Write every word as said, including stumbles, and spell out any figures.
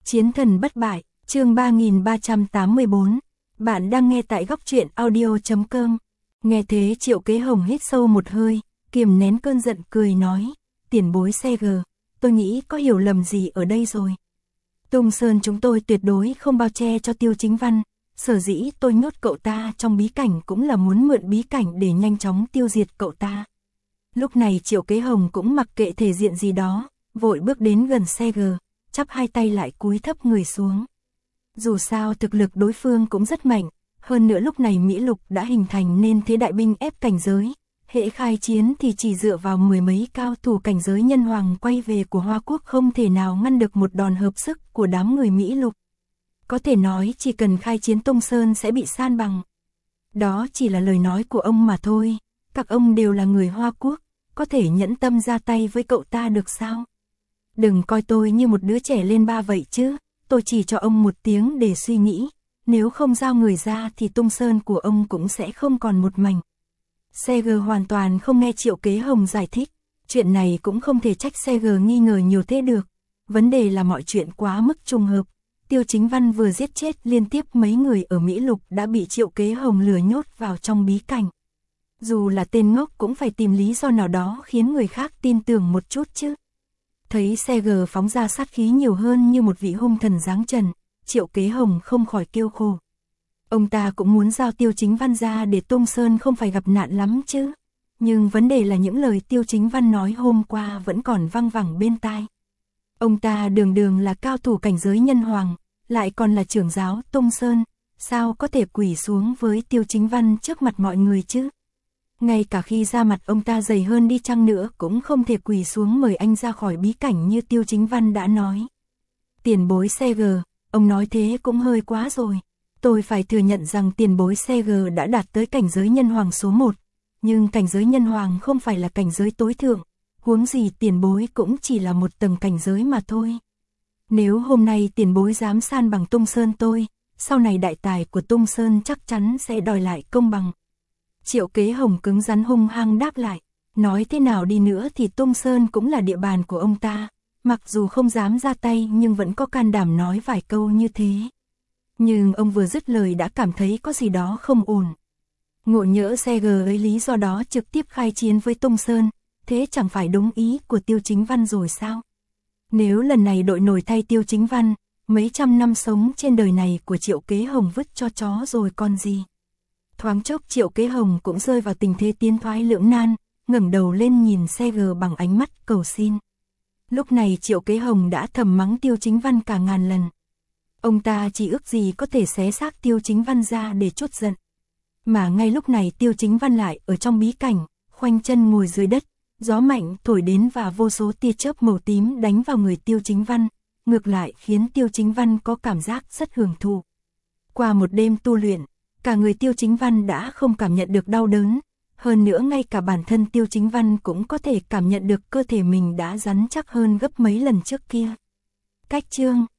Chiến thần bất bại, chương ba nghìn ba trăm tám mươi tư. Bạn đang nghe tại góc truyện audio chấm com. Nghe thế Triệu Kế Hồng hít sâu một hơi, kiềm nén cơn giận cười nói, tiền bối xe gờ, tôi nghĩ có hiểu lầm gì ở đây rồi. Tung Sơn chúng tôi tuyệt đối không bao che cho Tiêu Chính Văn, sở dĩ tôi nhốt cậu ta trong bí cảnh cũng là muốn mượn bí cảnh để nhanh chóng tiêu diệt cậu ta. Lúc này Triệu Kế Hồng cũng mặc kệ thể diện gì đó, vội bước đến gần xe gờ, chắp hai tay lại cúi thấp người xuống. Dù sao thực lực đối phương cũng rất mạnh, hơn nữa lúc này Mỹ Lục đã hình thành nên thế đại binh ép cảnh giới, hễ khai chiến thì chỉ dựa vào mười mấy cao thủ cảnh giới nhân hoàng quay về của Hoa Quốc không thể nào ngăn được một đòn hợp sức của đám người Mỹ Lục. Có thể nói chỉ cần khai chiến Tung Sơn sẽ bị san bằng. Đó chỉ là lời nói của ông mà thôi, các ông đều là người Hoa Quốc, có thể nhẫn tâm ra tay với cậu ta được sao? Đừng coi tôi như một đứa trẻ lên ba vậy chứ, tôi chỉ cho ông một tiếng để suy nghĩ, nếu không giao người ra thì Tung Sơn của ông cũng sẽ không còn một mảnh. xê giê hoàn toàn không nghe Triệu Kế Hồng giải thích, chuyện này cũng không thể trách xê giê nghi ngờ nhiều thế được, vấn đề là mọi chuyện quá mức trùng hợp. Tiêu Chính Văn vừa giết chết liên tiếp mấy người ở Mỹ Lục đã bị Triệu Kế Hồng lừa nhốt vào trong bí cảnh. Dù là tên ngốc cũng phải tìm lý do nào đó khiến người khác tin tưởng một chút chứ. Thấy xê giê phóng ra sát khí nhiều hơn như một vị hung thần giáng trần, Triệu Kế Hồng không khỏi kêu khổ. Ông ta cũng muốn giao Tiêu Chính Văn ra để Tung Sơn không phải gặp nạn lắm chứ. Nhưng vấn đề là những lời Tiêu Chính Văn nói hôm qua vẫn còn văng vẳng bên tai. Ông ta đường đường là cao thủ cảnh giới nhân hoàng, lại còn là trưởng giáo Tung Sơn, sao có thể quỳ xuống với Tiêu Chính Văn trước mặt mọi người chứ? Ngay cả khi da mặt ông ta dày hơn đi chăng nữa cũng không thể quỳ xuống mời anh ra khỏi bí cảnh như Tiêu Chính Văn đã nói. Tiền bối xê giê, ông nói thế cũng hơi quá rồi. Tôi phải thừa nhận rằng tiền bối xê giê đã đạt tới cảnh giới nhân hoàng số một, nhưng cảnh giới nhân hoàng không phải là cảnh giới tối thượng, huống gì tiền bối cũng chỉ là một tầng cảnh giới mà thôi. Nếu hôm nay tiền bối dám san bằng Tung Sơn tôi, sau này đại tài của Tung Sơn chắc chắn sẽ đòi lại công bằng. Triệu Kế Hồng cứng rắn hung hăng đáp lại, nói thế nào đi nữa thì Tung Sơn cũng là địa bàn của ông ta, mặc dù không dám ra tay nhưng vẫn có can đảm nói vài câu như thế. Nhưng ông vừa dứt lời đã cảm thấy có gì đó không ổn. Ngộ nhỡ xê giê lấy lý do đó trực tiếp khai chiến với Tung Sơn, thế chẳng phải đúng ý của Tiêu Chính Văn rồi sao? Nếu lần này đội nổi thay Tiêu Chính Văn, mấy trăm năm sống trên đời này của Triệu Kế Hồng vứt cho chó rồi còn gì? Thoáng chốc Triệu Kế Hồng cũng rơi vào tình thế tiến thoái lưỡng nan, ngẩng đầu lên nhìn xê giê bằng ánh mắt cầu xin. Lúc này Triệu Kế Hồng đã thầm mắng Tiêu Chính Văn cả ngàn lần. Ông ta chỉ ước gì có thể xé xác Tiêu Chính Văn ra để trút giận. Mà ngay lúc này Tiêu Chính Văn lại ở trong bí cảnh, khoanh chân ngồi dưới đất, gió mạnh thổi đến và vô số tia chớp màu tím đánh vào người Tiêu Chính Văn, ngược lại khiến Tiêu Chính Văn có cảm giác rất hưởng thụ. Qua một đêm tu luyện, cả người Tiêu Chính Văn đã không cảm nhận được đau đớn, hơn nữa ngay cả bản thân Tiêu Chính Văn cũng có thể cảm nhận được cơ thể mình đã rắn chắc hơn gấp mấy lần trước kia. Cách chương